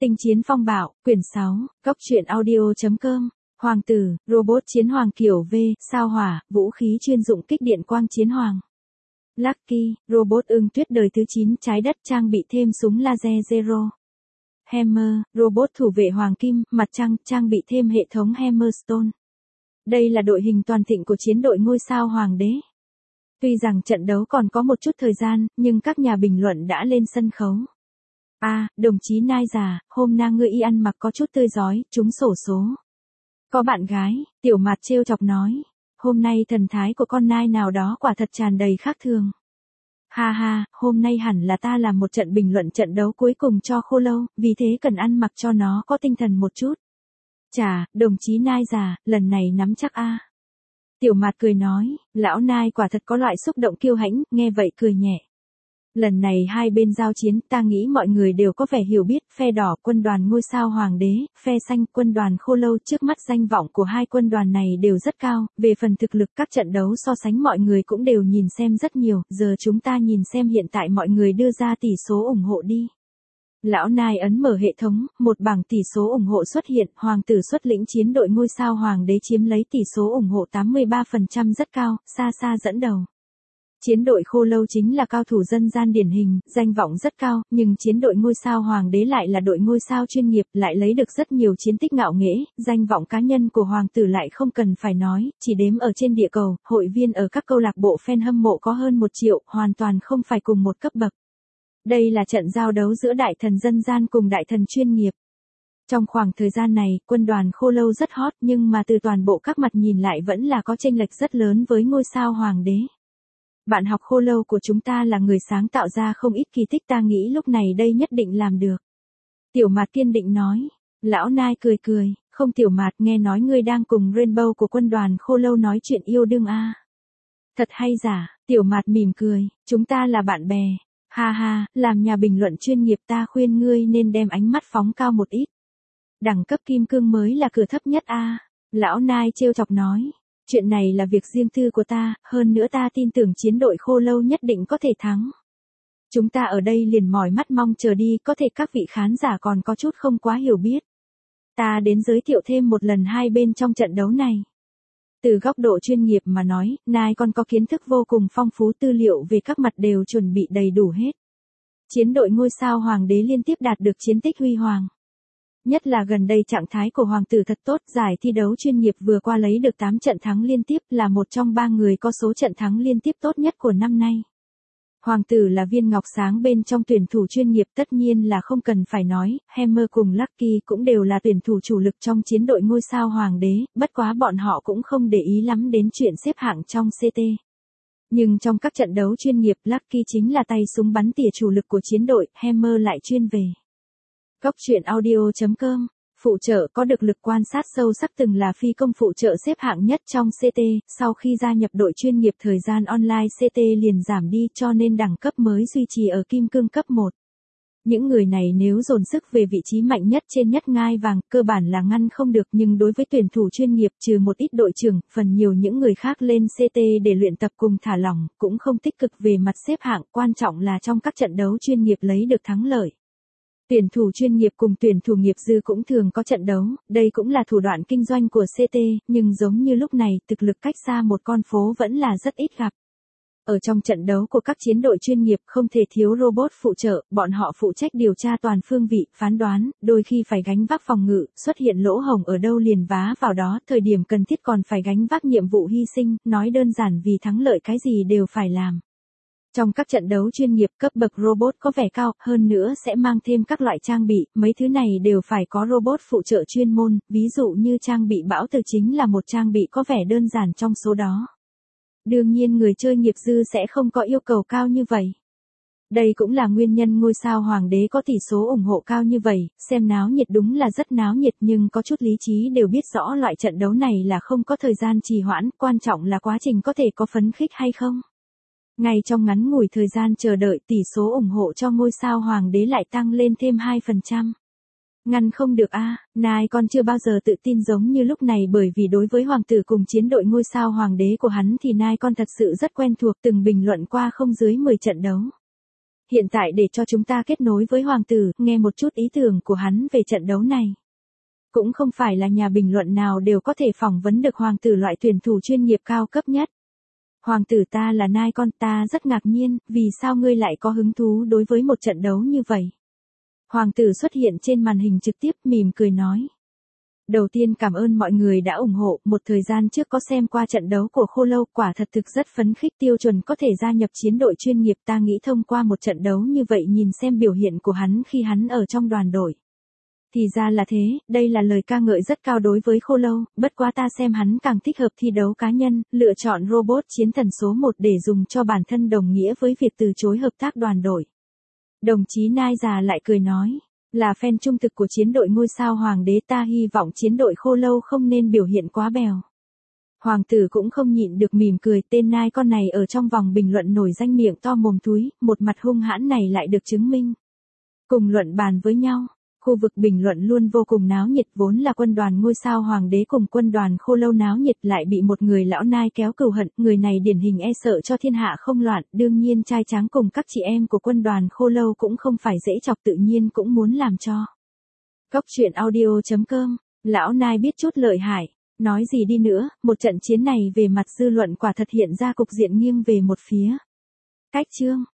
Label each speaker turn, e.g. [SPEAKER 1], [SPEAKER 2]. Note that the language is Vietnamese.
[SPEAKER 1] Tinh chiến phong bạo, quyển 6, góc truyện audio.com, Hoàng tử, robot chiến hoàng kiểu V, sao hỏa, vũ khí chuyên dụng kích điện quang chiến hoàng. Lucky, robot ưng tuyết đời thứ 9 trái đất trang bị thêm súng laser Zero. Hammer, robot thủ vệ hoàng kim, mặt trăng, trang bị thêm hệ thống Hammerstone. Đây là đội hình toàn thịnh của chiến đội ngôi sao hoàng đế. Tuy rằng trận đấu còn có một chút thời gian, nhưng các nhà bình luận đã lên sân khấu. Đồng chí Nai già, hôm nay ngươi y ăn mặc có chút tươi rói, trúng xổ số. Có bạn gái, Tiểu Mạt trêu chọc nói. Hôm nay thần thái của con nai nào đó quả thật tràn đầy khác thường. Ha, hôm nay hẳn là ta làm một trận bình luận trận đấu cuối cùng cho Khô Lâu, vì thế cần ăn mặc cho nó có tinh thần một chút. Chà, đồng chí Nai già, lần này nắm chắc Tiểu Mạt cười nói, lão Nai quả thật có loại xúc động kiêu hãnh, nghe vậy cười nhẹ. Lần này hai bên giao chiến, ta nghĩ mọi người đều có vẻ hiểu biết, phe đỏ quân đoàn ngôi sao hoàng đế, phe xanh quân đoàn Khô Lâu, trước mắt danh vọng của hai quân đoàn này đều rất cao, về phần thực lực các trận đấu so sánh mọi người cũng đều nhìn xem rất nhiều, giờ chúng ta nhìn xem hiện tại mọi người đưa ra tỷ số ủng hộ đi. Lão Nai ấn mở hệ thống, một bảng tỷ số ủng hộ xuất hiện, hoàng tử xuất lĩnh chiến đội ngôi sao hoàng đế chiếm lấy tỷ số ủng hộ 83% rất cao, xa dẫn đầu. Chiến đội Khô Lâu chính là cao thủ dân gian điển hình, danh vọng rất cao, nhưng chiến đội ngôi sao hoàng đế lại là đội ngôi sao chuyên nghiệp, lại lấy được rất nhiều chiến tích ngạo nghễ, danh vọng cá nhân của hoàng tử lại không cần phải nói, chỉ đếm ở trên địa cầu, hội viên ở các câu lạc bộ fan hâm mộ có hơn 1 triệu, hoàn toàn không phải cùng một cấp bậc. Đây là trận giao đấu giữa đại thần dân gian cùng đại thần chuyên nghiệp. Trong khoảng thời gian này, quân đoàn Khô Lâu rất hot, nhưng mà từ toàn bộ các mặt nhìn lại vẫn là có chênh lệch rất lớn với ngôi sao hoàng đế. Bạn học Khô Lâu của chúng ta là người sáng tạo ra không ít kỳ tích, ta nghĩ lúc này đây nhất định làm được. Tiểu Mạt kiên định nói. Lão Nai cười, không Tiểu Mạt, nghe nói ngươi đang cùng Rainbow của quân đoàn Khô Lâu nói chuyện yêu đương Thật hay giả, Tiểu Mạt mỉm cười, chúng ta là bạn bè. Ha, làm nhà bình luận chuyên nghiệp ta khuyên ngươi nên đem ánh mắt phóng cao một ít. Đẳng cấp kim cương mới là cửa thấp nhất Lão Nai trêu chọc nói. Chuyện này là việc riêng tư của ta, hơn nữa ta tin tưởng chiến đội Khô Lâu nhất định có thể thắng. Chúng ta ở đây liền mỏi mắt mong chờ đi, có thể các vị khán giả còn có chút không quá hiểu biết. Ta đến giới thiệu thêm một lần hai bên trong trận đấu này. Từ góc độ chuyên nghiệp mà nói, Nai còn có kiến thức vô cùng phong phú, tư liệu về các mặt đều chuẩn bị đầy đủ hết. Chiến đội ngôi sao hoàng đế liên tiếp đạt được chiến tích huy hoàng. Nhất là gần đây trạng thái của hoàng tử thật tốt, giải thi đấu chuyên nghiệp vừa qua lấy được 8 trận thắng liên tiếp, là một trong 3 người có số trận thắng liên tiếp tốt nhất của năm nay. Hoàng tử là viên ngọc sáng bên trong tuyển thủ chuyên nghiệp, tất nhiên là không cần phải nói, Hammer cùng Lucky cũng đều là tuyển thủ chủ lực trong chiến đội ngôi sao hoàng đế, bất quá bọn họ cũng không để ý lắm đến chuyện xếp hạng trong CT. Nhưng trong các trận đấu chuyên nghiệp, Lucky chính là tay súng bắn tỉa chủ lực của chiến đội, Hammer lại chuyên về. Góc truyện audio.com, phụ trợ có được lực quan sát sâu sắc, từng là phi công phụ trợ xếp hạng nhất trong CT, sau khi gia nhập đội chuyên nghiệp thời gian online CT liền giảm đi, cho nên đẳng cấp mới duy trì ở kim cương cấp 1. Những người này nếu dồn sức về vị trí mạnh nhất trên nhất ngai vàng, cơ bản là ngăn không được, nhưng đối với tuyển thủ chuyên nghiệp trừ một ít đội trưởng, phần nhiều những người khác lên CT để luyện tập cùng thả lỏng, cũng không tích cực về mặt xếp hạng, quan trọng là trong các trận đấu chuyên nghiệp lấy được thắng lợi. Tuyển thủ chuyên nghiệp cùng tuyển thủ nghiệp dư cũng thường có trận đấu, đây cũng là thủ đoạn kinh doanh của CT, nhưng giống như lúc này, thực lực cách xa một con phố vẫn là rất ít gặp. Ở trong trận đấu của các chiến đội chuyên nghiệp không thể thiếu robot phụ trợ, bọn họ phụ trách điều tra toàn phương vị, phán đoán, đôi khi phải gánh vác phòng ngự, xuất hiện lỗ hổng ở đâu liền vá vào đó, thời điểm cần thiết còn phải gánh vác nhiệm vụ hy sinh, nói đơn giản vì thắng lợi cái gì đều phải làm. Trong các trận đấu chuyên nghiệp, cấp bậc robot có vẻ cao, hơn nữa sẽ mang thêm các loại trang bị, mấy thứ này đều phải có robot phụ trợ chuyên môn, ví dụ như trang bị bão từ chính là một trang bị có vẻ đơn giản trong số đó. Đương nhiên người chơi nghiệp dư sẽ không có yêu cầu cao như vậy. Đây cũng là nguyên nhân ngôi sao hoàng đế có tỷ số ủng hộ cao như vậy, xem náo nhiệt đúng là rất náo nhiệt, nhưng có chút lý trí đều biết rõ loại trận đấu này là không có thời gian trì hoãn, quan trọng là quá trình có thể có phấn khích hay không. Ngay trong ngắn ngủi thời gian chờ đợi, tỷ số ủng hộ cho ngôi sao hoàng đế lại tăng lên thêm 2%. Ngăn không được Nai còn chưa bao giờ tự tin giống như lúc này, bởi vì đối với hoàng tử cùng chiến đội ngôi sao hoàng đế của hắn thì Nai con thật sự rất quen thuộc, từng bình luận qua không dưới 10 trận đấu. Hiện tại để cho chúng ta kết nối với hoàng tử, nghe một chút ý tưởng của hắn về trận đấu này. Cũng không phải là nhà bình luận nào đều có thể phỏng vấn được hoàng tử loại tuyển thủ chuyên nghiệp cao cấp nhất. Hoàng tử ta là nai con, ta rất ngạc nhiên, vì sao ngươi lại có hứng thú đối với một trận đấu như vậy? Hoàng tử xuất hiện trên màn hình trực tiếp mỉm cười nói. Đầu tiên cảm ơn mọi người đã ủng hộ, một thời gian trước có xem qua trận đấu của Khô Lâu, quả thật thực rất phấn khích, tiêu chuẩn có thể gia nhập chiến đội chuyên nghiệp, ta nghĩ thông qua một trận đấu như vậy nhìn xem biểu hiện của hắn khi hắn ở trong đoàn đội. Thì ra là thế, đây là lời ca ngợi rất cao đối với Khô Lâu, bất quá ta xem hắn càng thích hợp thi đấu cá nhân, lựa chọn robot chiến thần số 1 để dùng cho bản thân đồng nghĩa với việc từ chối hợp tác đoàn đội. Đồng chí Nai già lại cười nói, là fan trung thực của chiến đội ngôi sao hoàng đế, ta hy vọng chiến đội Khô Lâu không nên biểu hiện quá bèo. Hoàng tử cũng không nhịn được mỉm cười, tên Nai con này ở trong vòng bình luận nổi danh miệng to mồm túi, một mặt hung hãn này lại được chứng minh. Cùng luận bàn với nhau. Khu vực bình luận luôn vô cùng náo nhiệt, vốn là quân đoàn ngôi sao hoàng đế cùng quân đoàn Khô Lâu náo nhiệt lại bị một người lão nai kéo cừu hận, người này điển hình e sợ cho thiên hạ không loạn, đương nhiên trai tráng cùng các chị em của quân đoàn Khô Lâu cũng không phải dễ chọc, tự nhiên cũng muốn làm cho. Góc truyện audio.com, lão nai biết chút lợi hại, nói gì đi nữa, một trận chiến này về mặt dư luận quả thật hiện ra cục diện nghiêng về một phía. Cách chương